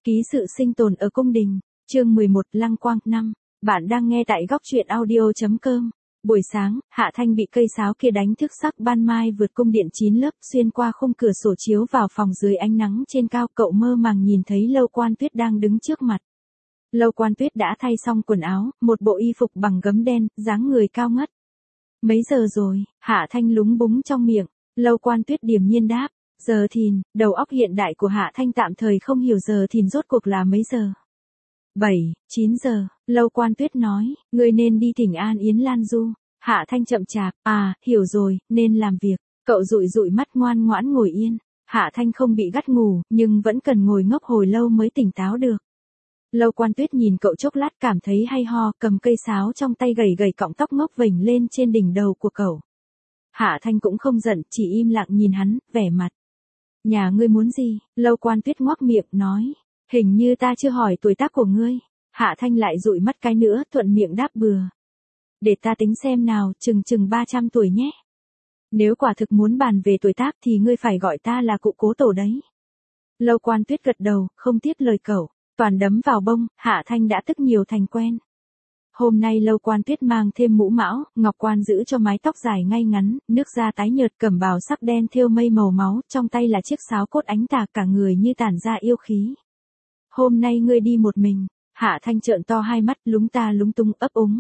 Ký sự sinh tồn ở cung đình, chương 11 Lăng Quang 5. Bạn đang nghe tại góc truyện audio.com. Buổi sáng, Hạ Thanh bị cây sáo kia đánh thức sắc ban mai vượt cung điện 9 lớp xuyên qua khung cửa sổ chiếu vào phòng dưới ánh nắng trên cao. Cậu mơ màng nhìn thấy Lâu Quan Tuyết đang đứng trước mặt. Lâu Quan Tuyết đã thay xong quần áo, một bộ y phục bằng gấm đen, dáng người cao ngất. Mấy giờ rồi? Hạ Thanh lúng búng trong miệng. Lâu Quan Tuyết điềm nhiên đáp. Giờ thìn, đầu óc hiện đại của Hạ Thanh tạm thời không hiểu giờ thìn rốt cuộc là mấy giờ. 7, 9 giờ, Lâu Quan Tuyết nói, ngươi nên đi thỉnh an Yến Lan Du. Hạ Thanh chậm chạp, hiểu rồi, nên làm việc. Cậu dụi dụi mắt ngoan ngoãn ngồi yên. Hạ Thanh không bị gắt ngủ, nhưng vẫn cần ngồi ngốc hồi lâu mới tỉnh táo được. Lâu Quan Tuyết nhìn cậu chốc lát cảm thấy hay ho, cầm cây sáo trong tay gầy gầy cọng tóc ngốc vểnh lên trên đỉnh đầu của cậu. Hạ Thanh cũng không giận, chỉ im lặng nhìn hắn, vẻ mặt. Nhà ngươi muốn gì? Lâu Quan Tuyết ngoác miệng nói. Hình như ta chưa hỏi tuổi tác của ngươi. Hạ Thanh lại dụi mắt cái nữa, thuận miệng đáp bừa. Để ta tính xem nào, chừng 300 tuổi nhé. Nếu quả thực muốn bàn về tuổi tác thì ngươi phải gọi ta là cụ cố tổ đấy. Lâu Quan Tuyết gật đầu, không tiếc lời cậu. Toàn đấm vào bông, Hạ Thanh đã tức nhiều thành quen. Hôm nay Lâu Quan Tuyết mang thêm mũ mão, ngọc quan giữ cho mái tóc dài ngay ngắn, nước da tái nhợt, cẩm bào sắc đen thêu mây màu máu, trong tay là chiếc sáo cốt ánh tà, cả người như tản ra yêu khí. Hôm nay ngươi đi một mình. Hạ Thanh trợn to hai mắt, lúng ta lúng tung ấp úng.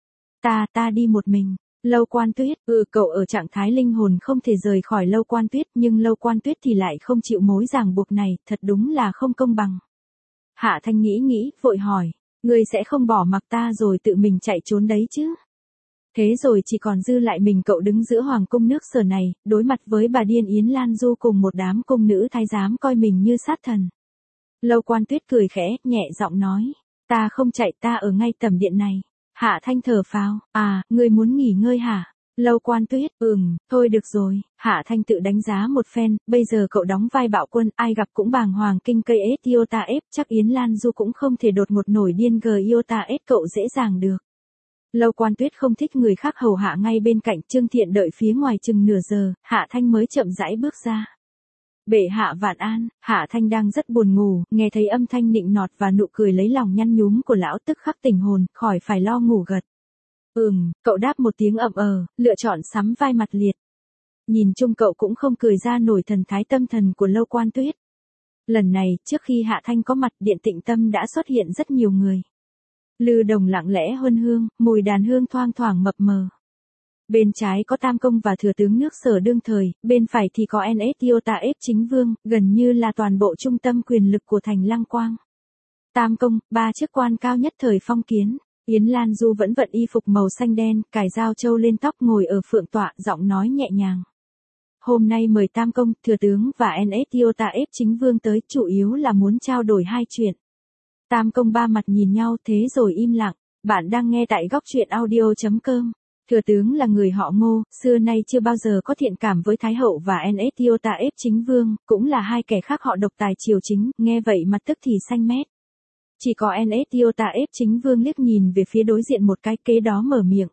Ta đi một mình. Lâu Quan Tuyết, cậu ở trạng thái linh hồn không thể rời khỏi Lâu Quan Tuyết, nhưng Lâu Quan Tuyết thì lại không chịu mối ràng buộc này, thật đúng là không công bằng. Hạ Thanh nghĩ, vội hỏi. Ngươi sẽ không bỏ mặc ta rồi tự mình chạy trốn đấy chứ? Thế rồi chỉ còn dư lại mình cậu đứng giữa hoàng cung nước Sở này, đối mặt với bà điên Yến Lan Du cùng một đám cung nữ thái giám coi mình như sát thần. Lâu Quan Tuyết cười khẽ, nhẹ giọng nói. Ta không chạy, ta ở ngay tầm điện này. Hạ Thanh thở phào. Ngươi muốn nghỉ ngơi hả? Lâu Quan Tuyết, thôi được rồi. Hạ Thanh tự đánh giá một phen, bây giờ cậu đóng vai bạo quân, ai gặp cũng bàng hoàng kinh cây ết iota ép, chắc Yến Lan Du cũng không thể đột ngột nổi điên iota ép cậu dễ dàng được. Lâu Quan Tuyết không thích người khác hầu hạ ngay bên cạnh, Trương Thiện đợi phía ngoài chừng nửa giờ, Hạ Thanh mới chậm rãi bước ra. Bệ hạ vạn an. Hạ Thanh đang rất buồn ngủ, nghe thấy âm thanh nịnh nọt và nụ cười lấy lòng nhăn nhúm của lão tức khắc tỉnh hồn, khỏi phải lo ngủ gật. Cậu đáp một tiếng lựa chọn sắm vai mặt liệt. Nhìn chung cậu cũng không cười ra nổi thần thái tâm thần của Lâu Quan Tuyết. Lần này, trước khi Hạ Thanh có mặt, điện Tịnh Tâm đã xuất hiện rất nhiều người. Lư đồng lặng lẽ huân hương, mùi đàn hương thoang thoảng mập mờ. Bên trái có Tam Công và thừa tướng nước Sở đương thời, bên phải thì có NS Iota ép chính vương, gần như là toàn bộ trung tâm quyền lực của thành Lăng Quang. Tam Công, 3 chức quan cao nhất thời phong kiến. Yến Lan Du vẫn vận y phục màu xanh đen, cài dao châu lên tóc, ngồi ở phượng tọa, giọng nói nhẹ nhàng. Hôm nay mời Tam Công, thừa tướng và NS Iota ép chính vương tới, chủ yếu là muốn trao đổi hai chuyện. Tam Công ba mặt nhìn nhau, thế rồi im lặng. Bạn đang nghe tại góc truyện audio.com. Thừa tướng là người họ Ngô, xưa nay chưa bao giờ có thiện cảm với Thái hậu và NS Iota ép chính vương, cũng là hai kẻ khác họ độc tài triều chính, nghe vậy mặt tức thì xanh mét. Chỉ có NS Iota ép chính vương liếc nhìn về phía đối diện một cái, kế đó mở miệng.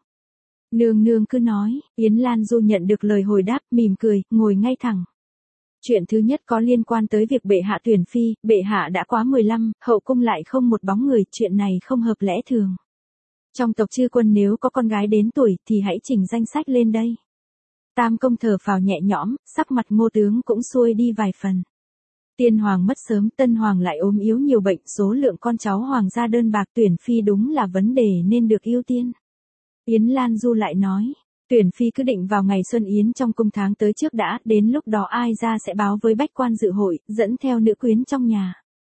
Nương cứ nói. Yến Lan Du nhận được lời hồi đáp, mỉm cười, ngồi ngay thẳng. Chuyện thứ nhất có liên quan tới việc bệ hạ tuyển phi, bệ hạ đã quá 15, hậu cung lại không một bóng người, chuyện này không hợp lẽ thường. Trong tộc chư quân nếu có con gái đến tuổi thì hãy chỉnh danh sách lên đây. Tam Công thở phào nhẹ nhõm, sắc mặt Ngô tướng cũng xuôi đi vài phần. Tiên hoàng mất sớm, tân hoàng lại ốm yếu nhiều bệnh, số lượng con cháu hoàng gia đơn bạc, tuyển phi đúng là vấn đề nên được ưu tiên. Yến Lan Du lại nói, tuyển phi cứ định vào ngày Xuân Yến trong cung tháng tới trước đã, đến lúc đó ai ra sẽ báo với bách quan dự hội, dẫn theo nữ quyến trong nhà.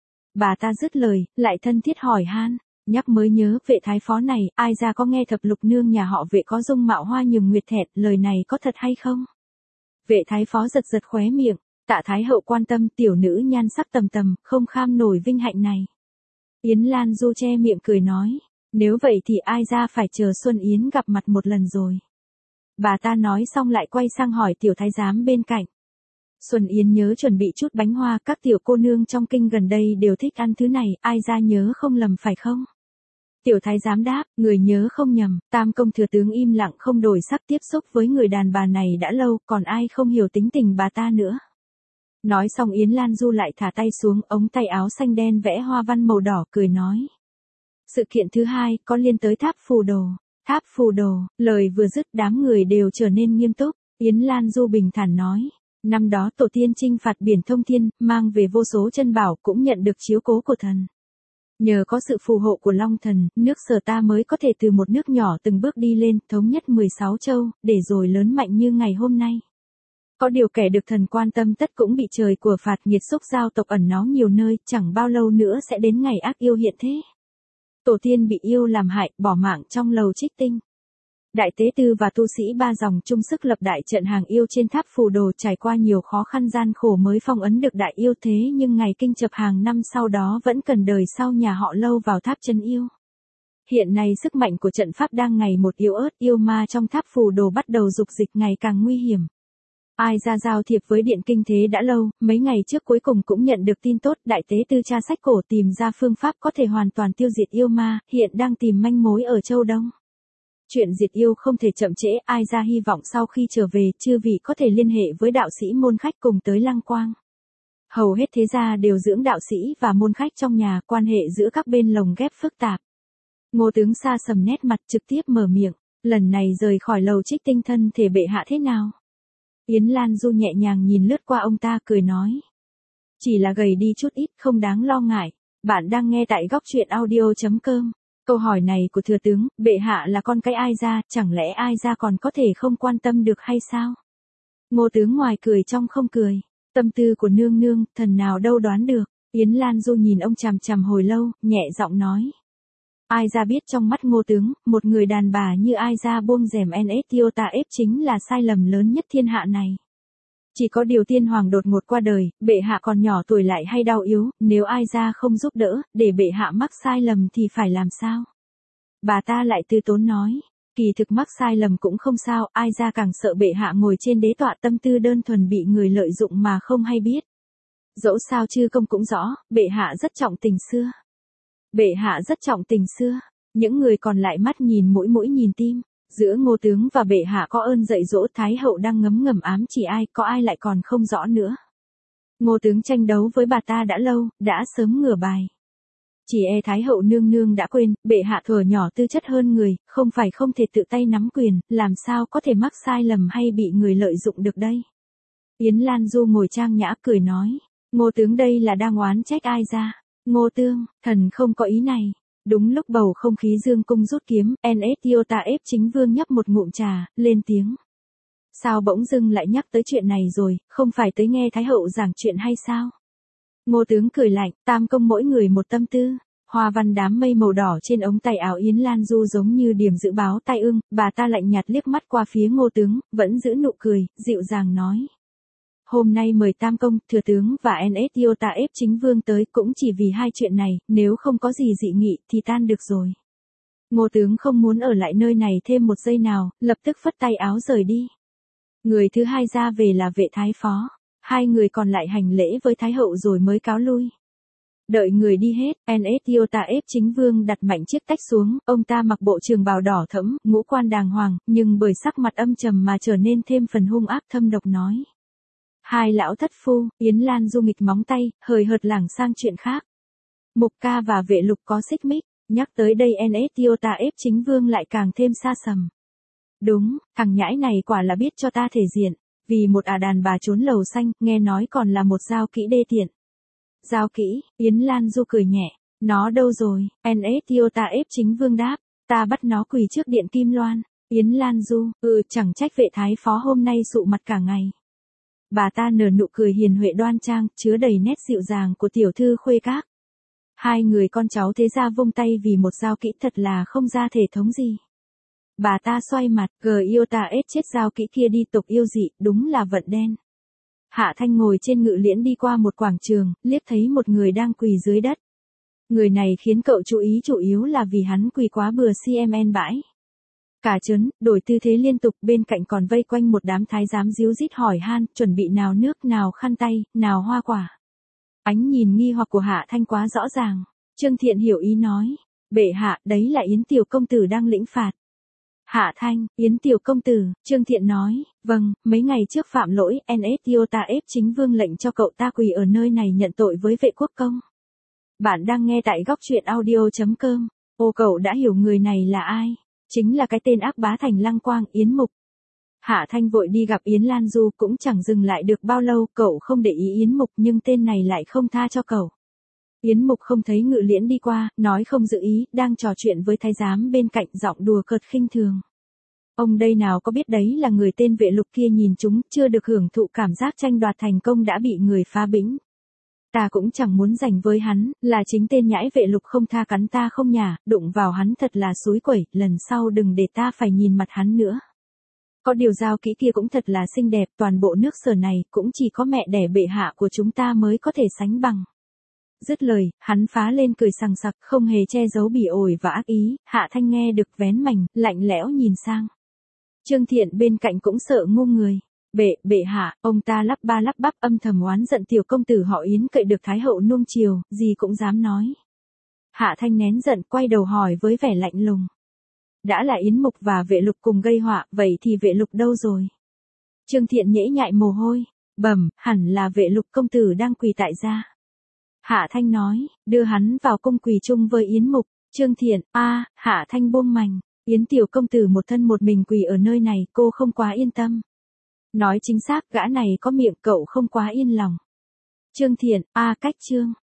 Bà ta dứt lời, lại thân thiết hỏi han, nhắc mới nhớ, Vệ thái phó này, ai ra có nghe thập lục nương nhà họ Vệ có dung mạo hoa nhường nguyệt thẹt, lời này có thật hay không? Vệ thái phó giật khóe miệng. Tạ Thái hậu quan tâm, tiểu nữ nhan sắc tầm tầm, không kham nổi vinh hạnh này. Yến Lan Du che miệng cười nói, nếu vậy thì ai ra phải chờ Xuân Yến gặp mặt một lần rồi. Bà ta nói xong lại quay sang hỏi tiểu thái giám bên cạnh. Xuân Yến nhớ chuẩn bị chút bánh hoa, các tiểu cô nương trong kinh gần đây đều thích ăn thứ này, ai ra nhớ không lầm phải không? Tiểu thái giám đáp, người nhớ không nhầm. Tam Công thừa tướng im lặng không đổi sắc, tiếp xúc với người đàn bà này đã lâu, còn ai không hiểu tính tình bà ta nữa. Nói xong Yến Lan Du lại thả tay xuống, ống tay áo xanh đen vẽ hoa văn màu đỏ cười nói. Sự kiện thứ hai có liên tới tháp phù đồ. Tháp phù đồ, lời vừa dứt đám người đều trở nên nghiêm túc. Yến Lan Du bình thản nói. Năm đó tổ tiên chinh phạt biển thông thiên, mang về vô số chân bảo cũng nhận được chiếu cố của thần. Nhờ có sự phù hộ của Long Thần, nước Sở ta mới có thể từ một nước nhỏ từng bước đi lên, thống nhất 16 châu, để rồi lớn mạnh như ngày hôm nay. Có điều kẻ được thần quan tâm tất cũng bị trời của phạt, nghiệt xúc giao tộc ẩn náu nhiều nơi, chẳng bao lâu nữa sẽ đến ngày ác yêu hiện thế. Tổ tiên bị yêu làm hại, bỏ mạng trong lầu Trích Tinh. Đại tế tư và tu sĩ ba dòng chung sức lập đại trận hàng yêu trên tháp phù đồ, trải qua nhiều khó khăn gian khổ mới phong ấn được đại yêu, thế nhưng ngày kinh chập hàng năm sau đó vẫn cần đời sau nhà họ Lâu vào tháp chân yêu. Hiện nay sức mạnh của trận pháp đang ngày một yếu ớt, yêu ma trong tháp phù đồ bắt đầu dục dịch ngày càng nguy hiểm. Ai ra giao thiệp với Điện Kinh Thế đã lâu, mấy ngày trước cuối cùng cũng nhận được tin tốt, đại tế tư tra sách cổ tìm ra phương pháp có thể hoàn toàn tiêu diệt yêu ma, hiện đang tìm manh mối ở Châu Đông. Chuyện diệt yêu không thể chậm trễ, ai ra hy vọng sau khi trở về, chư vị có thể liên hệ với đạo sĩ môn khách cùng tới Lăng Quang. Hầu hết thế gia đều dưỡng đạo sĩ và môn khách trong nhà, quan hệ giữa các bên lồng ghép phức tạp. Ngô tướng xa sầm nét mặt trực tiếp mở miệng, lần này rời khỏi lầu Trích Tinh thân thể bệ hạ thế nào? Yến Lan Du nhẹ nhàng nhìn lướt qua ông ta cười nói. Chỉ là gầy đi chút ít, không đáng lo ngại. Bạn đang nghe tại góc truyện audio.com. Câu hỏi này của thừa tướng, bệ hạ là con cái ai ra, chẳng lẽ ai ra còn có thể không quan tâm được hay sao? Ngô tướng ngoài cười trong không cười. Tâm tư của nương nương, thần nào đâu đoán được. Yến Lan Du nhìn ông chằm chằm hồi lâu, nhẹ giọng nói. Ai ra biết trong mắt Ngô tướng, một người đàn bà như ai ra buông rèm NSTOTF chính là sai lầm lớn nhất thiên hạ này. Chỉ có điều tiên hoàng đột ngột qua đời, bệ hạ còn nhỏ tuổi lại hay đau yếu, nếu ai ra không giúp đỡ, để bệ hạ mắc sai lầm thì phải làm sao? Bà ta lại từ tốn nói, kỳ thực mắc sai lầm cũng không sao, ai ra càng sợ bệ hạ ngồi trên đế tọa tâm tư đơn thuần bị người lợi dụng mà không hay biết. Dẫu sao chư công cũng rõ, bệ hạ rất trọng tình xưa. Bệ hạ rất trọng tình xưa, những người còn lại mắt nhìn mũi mũi nhìn tim. Giữa Ngô tướng và bệ hạ có ơn dạy dỗ, Thái hậu đang ngấm ngầm ám chỉ ai, có ai lại còn không rõ nữa. Ngô tướng tranh đấu với bà ta đã lâu, đã sớm ngửa bài. Chỉ e Thái hậu nương nương đã quên, bệ hạ thuở nhỏ tư chất hơn người, không phải không thể tự tay nắm quyền, làm sao có thể mắc sai lầm hay bị người lợi dụng được đây. Yến Lan Du ngồi trang nhã cười nói, Ngô tướng đây là đang oán trách ai ra. Ngô tương, thần không có ý này. Đúng lúc bầu không khí dương cung rút kiếm, NSTOTF chính vương nhấp một ngụm trà, lên tiếng. Sao bỗng dưng lại nhắc tới chuyện này rồi, không phải tới nghe Thái hậu giảng chuyện hay sao? Ngô tướng cười lạnh, tam công mỗi người một tâm tư. Hoa văn đám mây màu đỏ trên ống tay áo Yến Lan Du giống như điểm dự báo tai ương, bà ta lạnh nhạt liếc mắt qua phía Ngô tướng, vẫn giữ nụ cười, dịu dàng nói. Hôm nay mời tam công, thừa tướng và NSTOTF chính vương tới cũng chỉ vì hai chuyện này, nếu không có gì dị nghị thì tan được rồi. Ngô tướng không muốn ở lại nơi này thêm một giây nào, lập tức phất tay áo rời đi. Người thứ hai ra về là vệ thái phó, hai người còn lại hành lễ với thái hậu rồi mới cáo lui. Đợi người đi hết, NSTOTF chính vương đặt mạnh chiếc tách xuống, ông ta mặc bộ trường bào đỏ thẫm, ngũ quan đàng hoàng, nhưng bởi sắc mặt âm trầm mà trở nên thêm phần hung ác thâm độc nói. Hai lão thất phu, Yến Lan Du nghịch móng tay, hời hợt lảng sang chuyện khác. Mục ca và vệ lục có xích mích, nhắc tới đây NSTOTF chính vương lại càng thêm xa sầm. Đúng, thằng nhãi này quả là biết cho ta thể diện, vì một đàn bà trốn lầu xanh, nghe nói còn là một giao kỹ đê tiện. Giao kỹ, Yến Lan Du cười nhẹ, nó đâu rồi, NSTOTF chính vương đáp, ta bắt nó quỳ trước điện Kim Loan. Yến Lan Du, chẳng trách vệ thái phó hôm nay sụ mặt cả ngày. Bà ta nở nụ cười hiền huệ đoan trang, chứa đầy nét dịu dàng của tiểu thư khuê các. Hai người con cháu thế ra vung tay vì một giao kỹ thật là không ra thể thống gì. Bà ta xoay mặt, yêu ta ết chết giao kỹ kia đi, tục yêu dị, đúng là vận đen. Hạ Thanh ngồi trên ngự liễn đi qua một quảng trường, liếc thấy một người đang quỳ dưới đất. Người này khiến cậu chú ý chủ yếu là vì hắn quỳ quá bừa CMN bãi. Cả trấn, đổi tư thế liên tục, bên cạnh còn vây quanh một đám thái giám díu dít hỏi han, chuẩn bị nào nước, nào khăn tay, nào hoa quả. Ánh nhìn nghi hoặc của Hạ Thanh quá rõ ràng. Trương Thiện hiểu ý nói, bệ hạ, đấy là Yến tiểu công tử đang lĩnh phạt. Hạ Thanh, Yến tiểu công tử, Trương Thiện nói, vâng, mấy ngày trước phạm lỗi, NS Iota ép chính vương lệnh cho cậu ta quỳ ở nơi này nhận tội với vệ quốc công. Bạn đang nghe tại góc truyện audio.com. Ô cậu đã hiểu người này là ai? Chính là cái tên ác bá thành Lăng Quang, Yến Mục. Hạ Thanh vội đi gặp Yến Lan Du cũng chẳng dừng lại được bao lâu, cậu không để ý Yến Mục nhưng tên này lại không tha cho cậu. Yến Mục không thấy Ngự Liễn đi qua, nói không giữ ý, đang trò chuyện với thái giám bên cạnh giọng đùa cợt khinh thường. Ông đây nào có biết đấy là người tên Vệ Lục kia nhìn chúng, chưa được hưởng thụ cảm giác tranh đoạt thành công đã bị người phá bĩnh. Ta cũng chẳng muốn giành với hắn, là chính tên nhãi Vệ Lục không tha cắn ta không nhả, đụng vào hắn thật là xúi quẩy, lần sau đừng để ta phải nhìn mặt hắn nữa. Có điều Giao Kỹ kia cũng thật là xinh đẹp, toàn bộ nước Sở này cũng chỉ có mẹ đẻ bệ hạ của chúng ta mới có thể sánh bằng. Dứt lời, hắn phá lên cười sằng sặc, không hề che giấu bỉ ổi và ác ý. Hạ Thanh nghe được vén mành, lạnh lẽo nhìn sang. Trương Thiện bên cạnh cũng sợ ngu người. Bệ hạ, ông ta lắp ba lắp bắp âm thầm oán giận tiểu công tử họ Yến cậy được thái hậu nuông chiều, gì cũng dám nói. Hạ Thanh nén giận quay đầu hỏi với vẻ lạnh lùng. Đã là Yến Mục và Vệ Lục cùng gây họa, vậy thì Vệ Lục đâu rồi? Trương Thiện nhễ nhại mồ hôi, bẩm, hẳn là Vệ Lục công tử đang quỳ tại gia. Hạ Thanh nói, đưa hắn vào cung quỳ chung với Yến Mục. Trương Thiện, Hạ Thanh buông mành, Yến tiểu công tử một thân một mình quỳ ở nơi này, cô không quá yên tâm. Nói chính xác, gã này có miệng cậu không quá yên lòng. Trương Thiện, cách Trương.